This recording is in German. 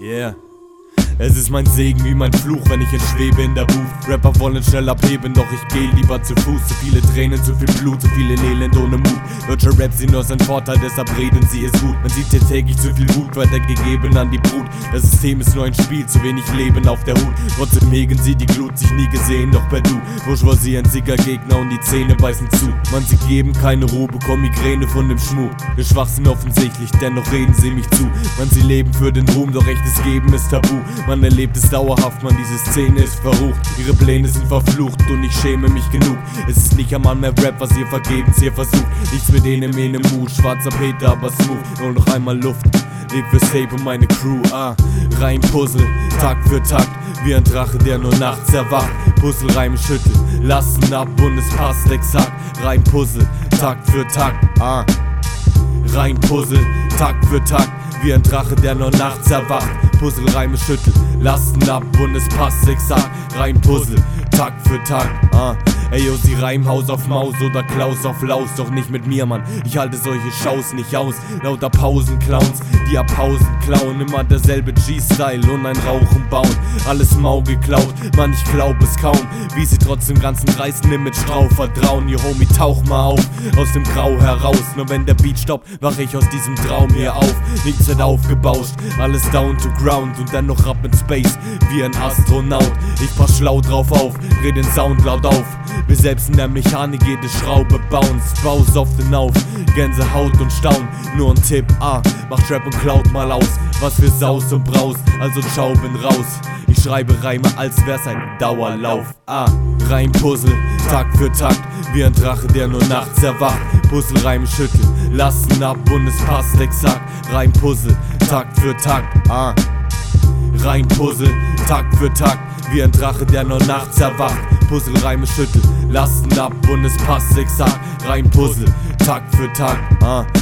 Yeah. Es ist mein Segen wie mein Fluch, wenn ich entschwebe in der Booth. Rapper wollen schnell abheben, doch ich geh lieber zu Fuß. Zu viele Tränen, zu viel Blut, zu viel Elend ohne Mut. Deutscher Rap sie nur sein Vorteil, deshalb reden sie es gut. Man sieht hier täglich zu viel Wut weitergegeben an die Brut. Das System ist nur ein Spiel, zu wenig Leben auf der Hut. Trotzdem hegen sie die Glut, sich nie gesehen, doch per Du. Bourgeoisie-einziger Gegner und die Zähne beißen zu. Man, sie geben keine Ruhe, bekommen Migräne von dem Schmuh. Der Schwachsinn offensichtlich, dennoch reden sie mich zu. Man, sie leben für den Ruhm, doch echtes Geben ist tabu. Man erlebt es dauerhaft, man, diese Szene ist verrucht. Ihre Pläne sind verflucht und ich schäme mich genug. Es ist nicht einmal mehr Rap, was ihr vergebens hier versucht. Nichts mit denen im Mut, schwarzer Peter, aber smooth. Nur noch einmal Luft, leb für Safe und meine Crew, rein Puzzle, Takt für Takt, wie ein Drache, der nur nachts erwacht. Puzzlereime schütteln, lassen ab und es passt exakt. Rein Puzzle, Takt für Takt, rein Puzzle, Takt für Takt, wie ein Drache, der nur nachts erwacht. Puzzlereime schütteln, lassen ab und es passt exakt. Rein Puzzle, Takt für Takt, Ey yo, sie reimen Haus auf Maus oder Klaus auf Laus, doch nicht mit mir, Mann. Ich halte solche Shows nicht aus. Lauter Pausenclowns, die ab Pausen klauen. Immer derselbe G-Style und ein Rauchen bauen. Alles Mau geklaut, Mann, ich glaub es kaum. Wie sie trotzdem ganzen dreisten Image drauf vertrauen. Yo, Homie, tauch mal auf, aus dem Grau heraus. Nur wenn der Beat stoppt, wach ich aus diesem Traum hier auf. Nichts wird aufgebauscht, alles down to ground. Und dann noch Rap in Space, wie ein Astronaut. Ich pass schlau drauf auf, dreh den Sound laut auf. Wir selbst in der Mechanik jede Schraube bounce. Baus auf den auf, Gänsehaut und Staun. Nur ein Tipp, macht Rap und klaut mal aus. Was für Saus und Braus, also ciao, bin raus. Ich schreibe Reime, als wär's ein Dauerlauf. Rein Puzzle, Takt für Takt, wie ein Drache, der nur nachts erwacht. Puzzlereime schütteln, lassen ab und es passt exakt. Rein Puzzle, Takt für Takt, rein Puzzle, Takt für Takt, wie ein Drache, der nur nachts erwacht. Puzzlereime schütteln, lassen ab und es passt exakt. Rein Puzzle, Takt für Takt,